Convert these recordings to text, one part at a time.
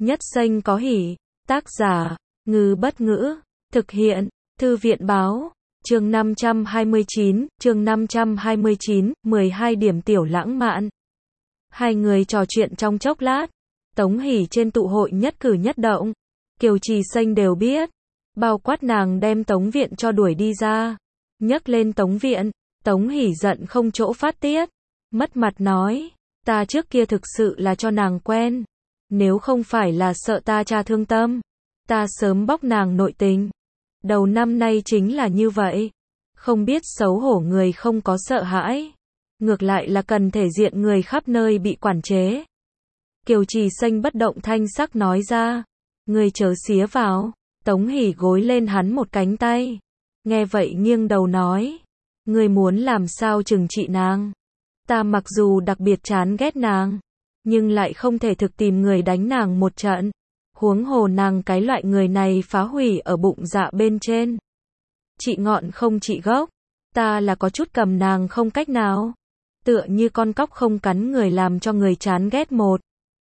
Nhất xanh có hỉ. Tác giả, Ngư Bất Ngữ. Thực hiện, Thư viện Báo. Chương 529, 12 điểm tiểu lãng mạn. Hai người trò chuyện trong chốc lát. Tống Hỷ trên tụ hội nhất cử nhất động, Kiều Trì Xanh đều biết. Bao quát nàng đem Tống Viện cho đuổi đi ra. Nhắc lên Tống Viện, Tống Hỷ giận không chỗ phát tiết. Mất mặt nói, ta trước kia thực sự là cho nàng quen. Nếu không phải là sợ ta cha thương tâm, ta sớm bóc nàng nội tình. Đầu năm nay chính là như vậy. Không biết xấu hổ người không có sợ hãi. Ngược lại là cần thể diện người khắp nơi bị quản chế. Kiều Trì Xanh bất động thanh sắc nói ra. Người chớ xía vào. Tống Hỷ gối lên hắn một cánh tay. Nghe vậy nghiêng đầu nói. Người muốn làm sao trừng trị nàng. Ta mặc dù đặc biệt chán ghét nàng, nhưng lại không thể thực tìm người đánh nàng một trận. Huống hồ nàng cái loại người này phá hủy ở bụng dạ bên trên. Trị ngọn không trị gốc. Ta là có chút cầm nàng không cách nào. Tựa như con cóc không cắn người làm cho người chán ghét một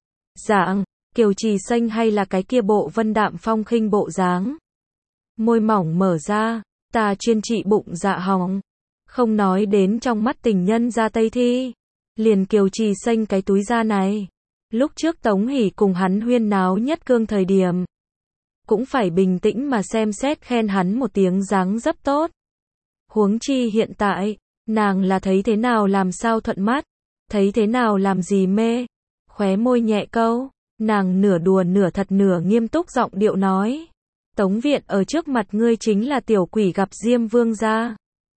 dạng. Kiều Trì Xanh hay là cái kia bộ vân đạm phong khinh bộ dáng. Môi mỏng mở ra. Ta chuyên trị bụng dạ hỏng. Không nói đến trong mắt tình nhân ra Tây Thi. Liền Kiều Trì Xanh cái túi da này. Lúc trước Tống Hỷ cùng hắn huyên náo nhất cương thời điểm. Cũng phải bình tĩnh mà xem xét khen hắn một tiếng dáng dấp tốt. Huống chi hiện tại, nàng là thấy thế nào làm sao thuận mắt. Thấy thế nào làm gì mê. Khóe môi nhẹ câu. Nàng nửa đùa nửa thật nửa nghiêm túc giọng điệu nói. Tống Viện ở trước mặt ngươi chính là tiểu quỷ gặp Diêm Vương gia.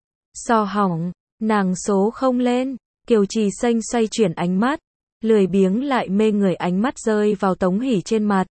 So hỏng, nàng số không lên. Kiều Trì Xanh xoay chuyển ánh mắt. Lười biếng lại mê người ánh mắt rơi vào Tống Hỷ trên mặt.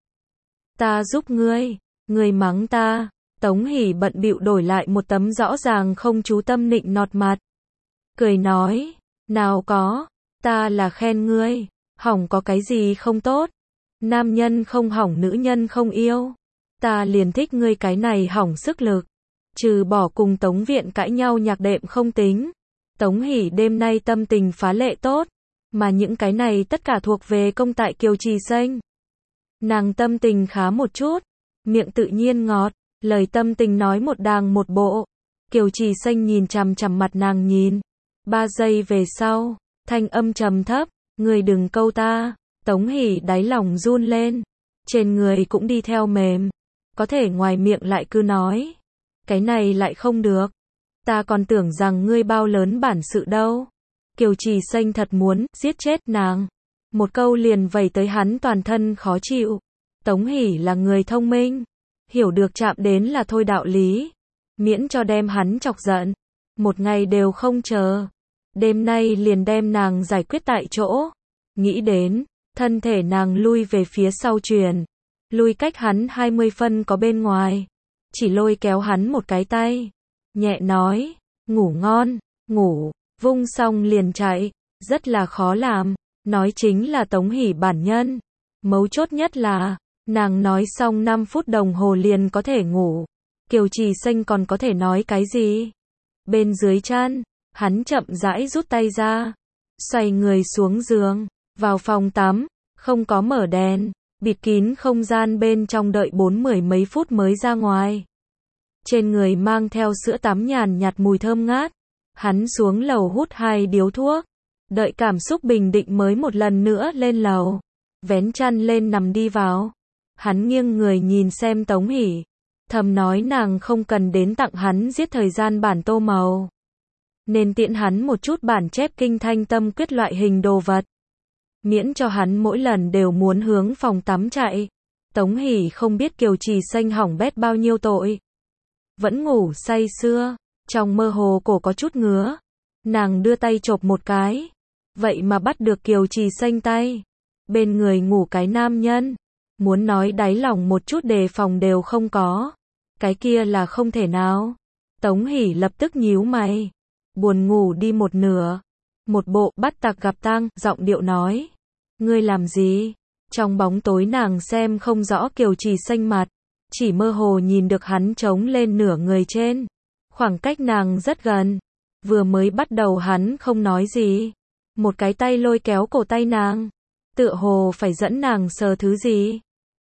Ta giúp ngươi, ngươi mắng ta. Tống Hỷ bận bịu đổi lại một tấm rõ ràng không chú tâm nịnh nọt mặt. Cười nói, nào có, ta là khen ngươi, hỏng có cái gì không tốt. Nam nhân không hỏng nữ nhân không yêu. Ta liền thích ngươi cái này hỏng sức lực. Trừ bỏ cùng Tống Viện cãi nhau nhạc đệm không tính. Tống Hỷ đêm nay tâm tình phá lệ tốt. Mà những cái này tất cả thuộc về công tại Kiều Trì Xanh. Nàng tâm tình khá một chút. Miệng tự nhiên ngọt. Lời tâm tình nói một đàng một bộ. Kiều Trì Xanh nhìn chằm chằm mặt nàng nhìn. 3 giây về sau. Thanh âm trầm thấp. Người đừng câu ta. Tống Hỷ đáy lòng run lên. Trên người cũng đi theo mềm. Có thể ngoài miệng lại cứ nói. Cái này lại không được. Ta còn tưởng rằng ngươi bao lớn bản sự đâu. Kiều Trì Xanh thật muốn giết chết nàng. Một câu liền vẩy tới hắn toàn thân khó chịu. Tống Hỷ là người thông minh. Hiểu được chạm đến là thôi đạo lý. Miễn cho đem hắn chọc giận. Một ngày đều không chờ. Đêm nay liền đem nàng giải quyết tại chỗ. Nghĩ đến, thân thể nàng lui về phía sau truyền. Lui cách hắn 20 phân có bên ngoài. Chỉ lôi kéo hắn một cái tay. Nhẹ nói, ngủ ngon, ngủ. Vung xong liền chạy. Rất là khó làm. Nói chính là Tống Hỷ bản nhân. Mấu chốt nhất là, nàng nói xong 5 phút đồng hồ liền có thể ngủ. Kiều Trì Xanh còn có thể nói cái gì? Bên dưới chăn, hắn chậm rãi rút tay ra. Xoay người xuống giường. Vào phòng tắm. Không có mở đèn. Bịt kín không gian bên trong đợi 40 mấy phút mới ra ngoài. Trên người mang theo sữa tắm nhàn nhạt mùi thơm ngát. Hắn xuống lầu hút 2 điếu thuốc. Đợi cảm xúc bình định mới một lần nữa lên lầu. Vén chăn lên nằm đi vào. Hắn nghiêng người nhìn xem Tống Hỷ. Thầm nói nàng không cần đến tặng hắn giết thời gian bản tô màu. Nên tiện hắn một chút bản chép kinh thanh tâm quyết loại hình đồ vật. Miễn cho hắn mỗi lần đều muốn hướng phòng tắm chạy. Tống Hỷ không biết Kiều Trì Xanh hỏng bét bao nhiêu tội. Vẫn ngủ say sưa. Trong mơ hồ cổ có chút ngứa. Nàng đưa tay chộp một cái. Vậy mà bắt được Kiều Trì Xanh tay. Bên người ngủ cái nam nhân. Muốn nói đáy lòng một chút đề phòng đều không có. Cái kia là không thể nào. Tống Hỷ lập tức nhíu mày. Buồn ngủ đi một nửa. Một bộ bắt tặc gặp tang giọng điệu nói. Ngươi làm gì? Trong bóng tối nàng xem không rõ Kiều Trì Xanh mặt. Chỉ mơ hồ nhìn được hắn trống lên nửa người trên. Khoảng cách nàng rất gần. Vừa mới bắt đầu hắn không nói gì. Một cái tay lôi kéo cổ tay nàng. Tựa hồ phải dẫn nàng sờ thứ gì.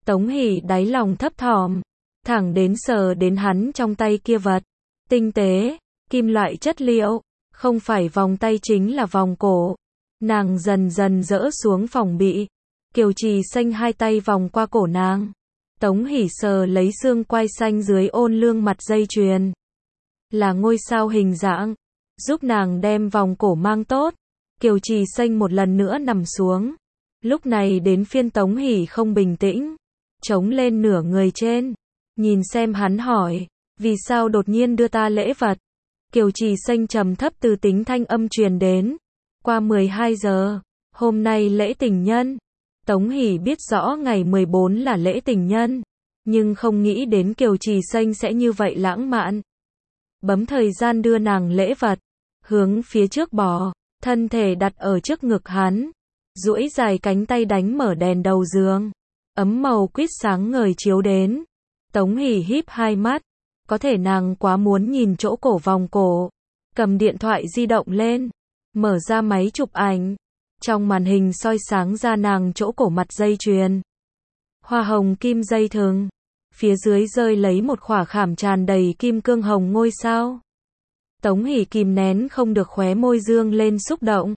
Tống Hỷ đáy lòng thấp thỏm, thẳng đến sờ đến hắn trong tay kia vật. Tinh tế, kim loại chất liệu, không phải vòng tay chính là vòng cổ. Nàng dần dần dỡ xuống phòng bị. Kiều Trì Xanh hai tay vòng qua cổ nàng. Tống Hỷ sờ lấy xương quai xanh dưới ôn lương mặt dây chuyền. Là ngôi sao hình dạng, giúp nàng đem vòng cổ mang tốt. Kiều Trì Xanh một lần nữa nằm xuống. Lúc này đến phiên Tống Hỷ không bình tĩnh, chống lên nửa người trên, nhìn xem hắn hỏi, vì sao đột nhiên đưa ta lễ vật? Kiều Trì Xanh trầm thấp từ tính thanh âm truyền đến, qua 12 giờ, hôm nay lễ tình nhân. Tống Hỷ biết rõ ngày 14 là lễ tình nhân, nhưng không nghĩ đến Kiều Trì Xanh sẽ như vậy lãng mạn. Bấm thời gian đưa nàng lễ vật, hướng phía trước bò, thân thể đặt ở trước ngực hắn, duỗi dài cánh tay đánh mở đèn đầu giường, ấm màu quýt sáng ngời chiếu đến. Tống Hỷ híp hai mắt, có thể nàng quá muốn nhìn chỗ cổ vòng cổ, cầm điện thoại di động lên, mở ra máy chụp ảnh, trong màn hình soi sáng ra nàng chỗ cổ mặt dây chuyền, hoa hồng kim dây thừng, phía dưới rơi lấy một khỏa khảm tràn đầy kim cương hồng ngôi sao. Tống Hỷ kìm nén không được khóe môi dương lên xúc động,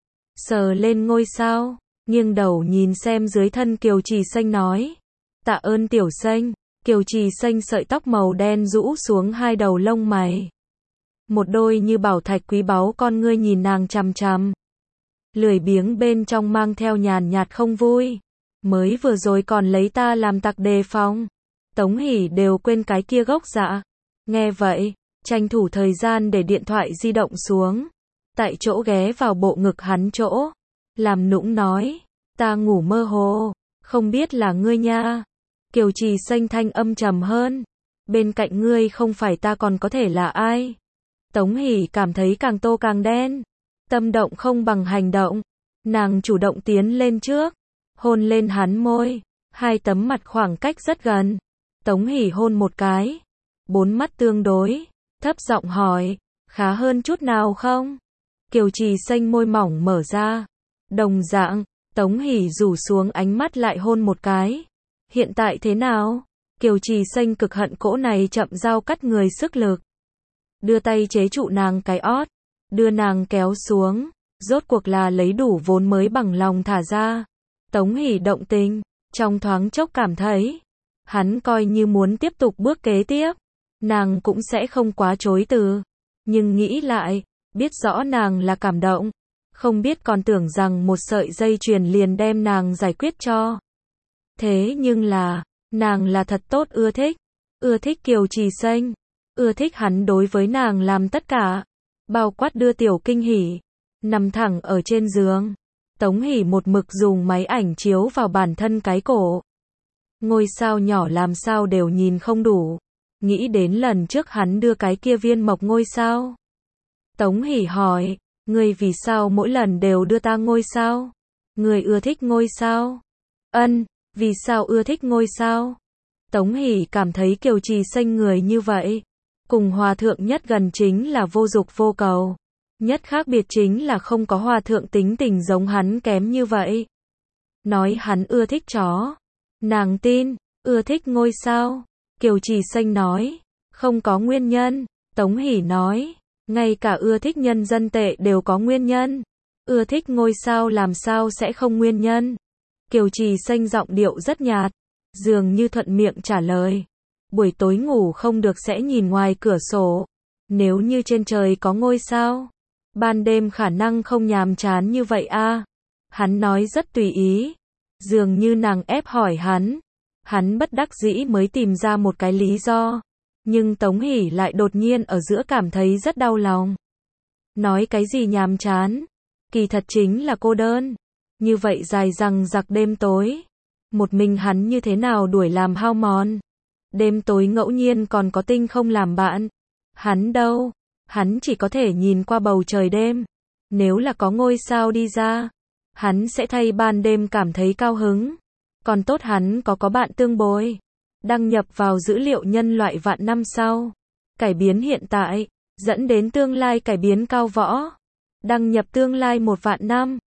sờ lên ngôi sao, nghiêng đầu nhìn xem dưới thân Kiều Trì Xanh nói, tạ ơn tiểu Xanh. Kiều Trì Xanh sợi tóc màu đen rũ xuống hai đầu lông mày, một đôi như bảo thạch quý báu con ngươi nhìn nàng chằm chằm, lười biếng bên trong mang theo nhàn nhạt không vui. Mới vừa rồi còn lấy ta làm tặc đề phòng. Tống Hỷ đều quên cái kia gốc dạ. Nghe vậy, tranh thủ thời gian để điện thoại di động xuống, tại chỗ ghé vào bộ ngực hắn chỗ, làm nũng nói, ta ngủ mơ hồ, không biết là ngươi nha. Kiều Trì Xanh thanh âm trầm hơn, bên cạnh ngươi không phải ta còn có thể là ai? Tống Hỷ cảm thấy càng tô càng đen, tâm động không bằng hành động, nàng chủ động tiến lên trước, hôn lên hắn môi, hai tấm mặt khoảng cách rất gần. Tống Hỷ hôn một cái, bốn mắt tương đối, thấp giọng hỏi, khá hơn chút nào không? Kiều Trì Xanh môi mỏng mở ra, đồng dạng. Tống Hỷ rủ xuống ánh mắt lại hôn một cái. Hiện tại thế nào? Kiều Trì Xanh cực hận cỗ này chậm dao cắt người sức lực, đưa tay chế trụ nàng cái ót, đưa nàng kéo xuống, rốt cuộc là lấy đủ vốn mới bằng lòng thả ra. Tống Hỷ động tình, trong thoáng chốc cảm thấy, hắn coi như muốn tiếp tục bước kế tiếp, nàng cũng sẽ không quá chối từ. Nhưng nghĩ lại, biết rõ nàng là cảm động, không biết còn tưởng rằng một sợi dây chuyền liền đem nàng giải quyết cho. Thế nhưng là, nàng là thật tốt ưa thích Kiều Trì Xanh, ưa thích hắn đối với nàng làm tất cả, bao quát đưa tiểu Kinh Hỷ, nằm thẳng ở trên giường. Tống Hỷ một mực dùng máy ảnh chiếu vào bản thân cái cổ. Ngôi sao nhỏ làm sao đều nhìn không đủ, nghĩ đến lần trước hắn đưa cái kia viên mộc ngôi sao. Tống Hỷ hỏi, ngươi vì sao mỗi lần đều đưa ta ngôi sao? Ngươi ưa thích ngôi sao? Ân, vì sao ưa thích ngôi sao? Tống Hỷ cảm thấy Kiều Trì Xanh người như vậy, cùng hòa thượng nhất gần chính là vô dục vô cầu. Nhất khác biệt chính là không có hòa thượng tính tình giống hắn kém như vậy. Nói hắn ưa thích chó, nàng tin. Ưa thích ngôi sao? Kiều Trì Xanh nói, không có nguyên nhân. Tống Hỷ nói, ngay cả ưa thích nhân dân tệ đều có nguyên nhân, ưa thích ngôi sao làm sao sẽ không nguyên nhân? Kiều Trì Xanh giọng điệu rất nhạt, dường như thuận miệng trả lời, buổi tối ngủ không được sẽ nhìn ngoài cửa sổ, nếu như trên trời có ngôi sao, ban đêm khả năng không nhàm chán như vậy a. Hắn nói rất tùy ý, dường như nàng ép hỏi hắn bất đắc dĩ mới tìm ra một cái lý do. Nhưng Tống Hỷ lại đột nhiên ở giữa cảm thấy rất đau lòng. Nói cái gì nhàm chán? Kỳ thật chính là cô đơn. Như vậy dài dằng dặc đêm tối, một mình hắn như thế nào đuổi làm hao mòn. Đêm tối ngẫu nhiên còn có tinh không làm bạn. Hắn đâu? Hắn chỉ có thể nhìn qua bầu trời đêm. Nếu là có ngôi sao đi ra, hắn sẽ thay ban đêm cảm thấy cao hứng. Còn tốt hắn có bạn tương bồi. Đăng nhập vào dữ liệu nhân loại vạn năm sau. Cải biến hiện tại, dẫn đến tương lai cải biến cao võ. Đăng nhập tương lai 1 vạn năm.